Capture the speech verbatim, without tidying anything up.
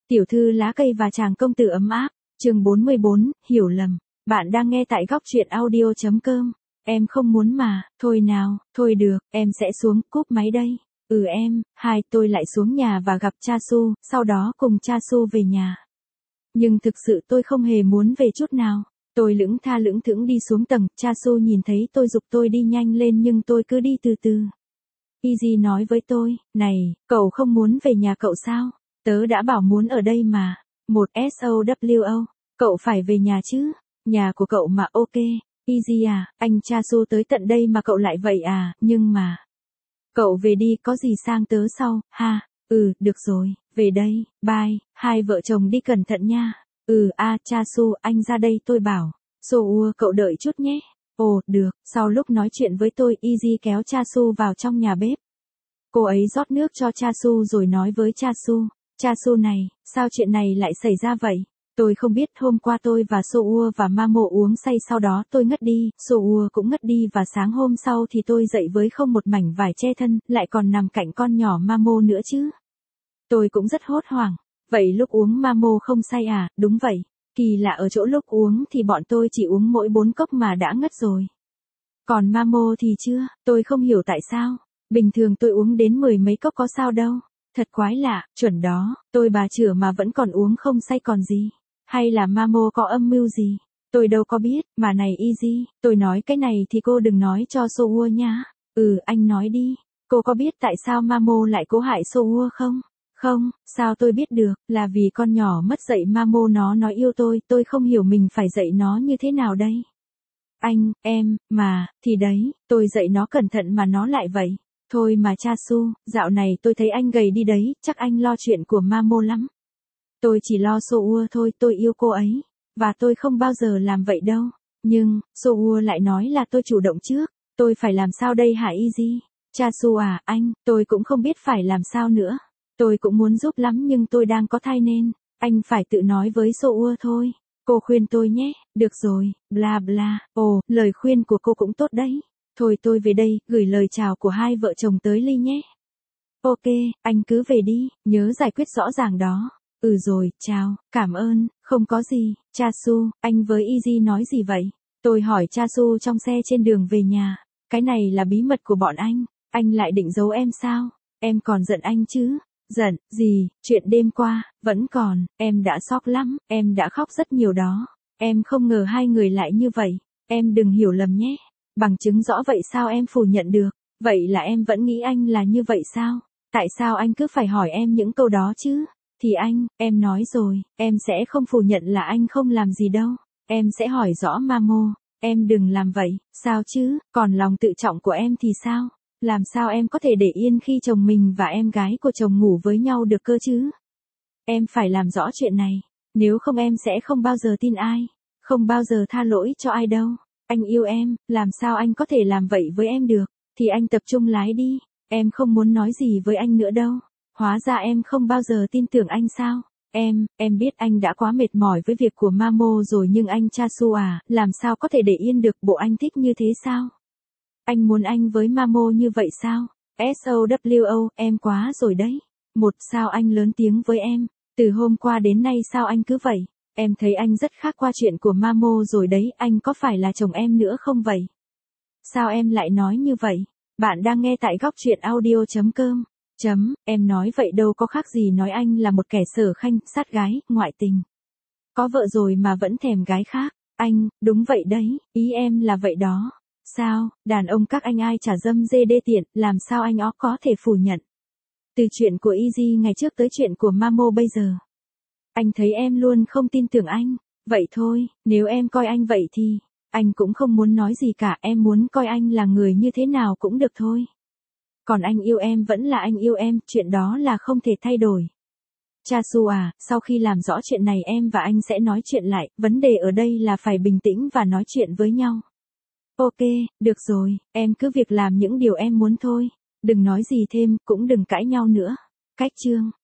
Tiểu thư lá cây và chàng công tử ấm áp, chương bốn mươi bốn, hiểu lầm. Bạn đang nghe tại góc truyện audio chấm com. Em không muốn mà, thôi nào, thôi được, em sẽ xuống, cúp máy đây. Ừ em, hai, tôi lại xuống nhà và gặp cha Su, sau đó cùng cha Su về nhà. Nhưng thực sự tôi không hề muốn về chút nào. Tôi lững tha lững thững đi xuống tầng, cha Su nhìn thấy tôi giục tôi đi nhanh lên nhưng tôi cứ đi từ từ. Easy nói với tôi, này, cậu không muốn về nhà cậu sao? Tớ đã bảo muốn ở đây mà. Một SOWO, cậu phải về nhà chứ. Nhà của cậu mà ok. Easy à, anh cha Su tới tận đây mà cậu lại vậy à, nhưng mà. Cậu về đi, có gì sang tớ sau, ha. Ừ, được rồi, về đây, bye, hai vợ chồng đi cẩn thận nha. Ừ, a, cha Su, anh ra đây tôi bảo. Su, cậu đợi chút nhé. Ồ, được, sau lúc nói chuyện với tôi, Easy kéo cha Su vào trong nhà bếp. Cô ấy rót nước cho cha Su rồi nói với cha Su. Cha Su này, sao chuyện này lại xảy ra vậy? Tôi không biết, hôm qua tôi và Soua và Mamo uống say, sau đó tôi ngất đi, Soua cũng ngất đi và sáng hôm sau thì tôi dậy với không một mảnh vải che thân, lại còn nằm cạnh con nhỏ Mamo nữa chứ. Tôi cũng rất hốt hoảng. Vậy lúc uống Mamo không say à? Đúng vậy. Kỳ lạ ở chỗ lúc uống thì bọn tôi chỉ uống mỗi bốn cốc mà đã ngất rồi. Còn Mamo thì chưa, tôi không hiểu tại sao. Bình thường tôi uống đến mười mấy cốc có sao đâu. Thật quái lạ, chuẩn đó, tôi bà chửa mà vẫn còn uống không say còn gì. Hay là Mamo có âm mưu gì? Tôi đâu có biết, mà này Easy, tôi nói cái này thì cô đừng nói cho Soua nha. Ừ, anh nói đi. Cô có biết tại sao Mamo lại cố hại Soua không? Không, sao tôi biết được, là vì con nhỏ mất dạy Mamo nó nói yêu tôi, tôi không hiểu mình phải dạy nó như thế nào đây. Anh, em, mà, thì đấy, tôi dạy nó cẩn thận mà nó lại vậy. Thôi mà cha Su, dạo này tôi thấy anh gầy đi đấy, chắc anh lo chuyện của Mamo lắm. Tôi chỉ lo Soua thôi, tôi yêu cô ấy. Và tôi không bao giờ làm vậy đâu. Nhưng, Soua lại nói là tôi chủ động trước. Tôi phải làm sao đây hả Easy? Cha Su à, anh, tôi cũng không biết phải làm sao nữa. Tôi cũng muốn giúp lắm nhưng tôi đang có thai nên, anh phải tự nói với Soua thôi. Cô khuyên tôi nhé, được rồi, bla bla. Ồ, lời khuyên của cô cũng tốt đấy. Thôi tôi về đây, gửi lời chào của hai vợ chồng tới Ly nhé. Ok, anh cứ về đi, nhớ giải quyết rõ ràng đó. Ừ rồi, chào, cảm ơn, không có gì. Cha Su, anh với Easy nói gì vậy? Tôi hỏi cha Su trong xe trên đường về nhà. Cái này là bí mật của bọn anh, anh lại định giấu em sao? Em còn giận anh chứ? Giận, gì, chuyện đêm qua, vẫn còn, em đã sốc lắm, em đã khóc rất nhiều đó. Em không ngờ hai người lại như vậy, em đừng hiểu lầm nhé. Bằng chứng rõ vậy sao em phủ nhận được? Vậy là em vẫn nghĩ anh là như vậy sao? Tại sao anh cứ phải hỏi em những câu đó chứ? Thì anh, em nói rồi, em sẽ không phủ nhận là anh không làm gì đâu. Em sẽ hỏi rõ Mamo, em đừng làm vậy, sao chứ? Còn lòng tự trọng của em thì sao? Làm sao em có thể để yên khi chồng mình và em gái của chồng ngủ với nhau được cơ chứ? Em phải làm rõ chuyện này, nếu không em sẽ không bao giờ tin ai, không bao giờ tha lỗi cho ai đâu. Anh yêu em, làm sao anh có thể làm vậy với em được? Thì anh tập trung lái đi, em không muốn nói gì với anh nữa đâu. Hóa ra em không bao giờ tin tưởng anh sao? Em, em biết anh đã quá mệt mỏi với việc của Mamo rồi nhưng anh cha Su à, làm sao có thể để yên được, bộ anh thích như thế sao? Anh muốn anh với Mamo như vậy sao? SOWO, em quá rồi đấy. Một, sao anh lớn tiếng với em? Từ hôm qua đến nay sao anh cứ vậy? Em thấy anh rất khác qua chuyện của Mamo rồi đấy, anh có phải là chồng em nữa không vậy? Sao em lại nói như vậy? Bạn đang nghe tại góc truyện audio chấm com. Chấm, em nói vậy đâu có khác gì nói anh là một kẻ sở khanh, sát gái, ngoại tình. Có vợ rồi mà vẫn thèm gái khác. Anh, đúng vậy đấy, ý em là vậy đó. Sao, đàn ông các anh ai chả dâm dê đê tiện, làm sao anh ó có thể phủ nhận? Từ chuyện của Easy ngày trước tới chuyện của Mamo bây giờ. Anh thấy em luôn không tin tưởng anh. Vậy thôi, nếu em coi anh vậy thì, anh cũng không muốn nói gì cả, em muốn coi anh là người như thế nào cũng được thôi. Còn anh yêu em vẫn là anh yêu em, chuyện đó là không thể thay đổi. Cha Su à, sau khi làm rõ chuyện này em và anh sẽ nói chuyện lại, vấn đề ở đây là phải bình tĩnh và nói chuyện với nhau. Ok, được rồi, em cứ việc làm những điều em muốn thôi. Đừng nói gì thêm, cũng đừng cãi nhau nữa. Cách chương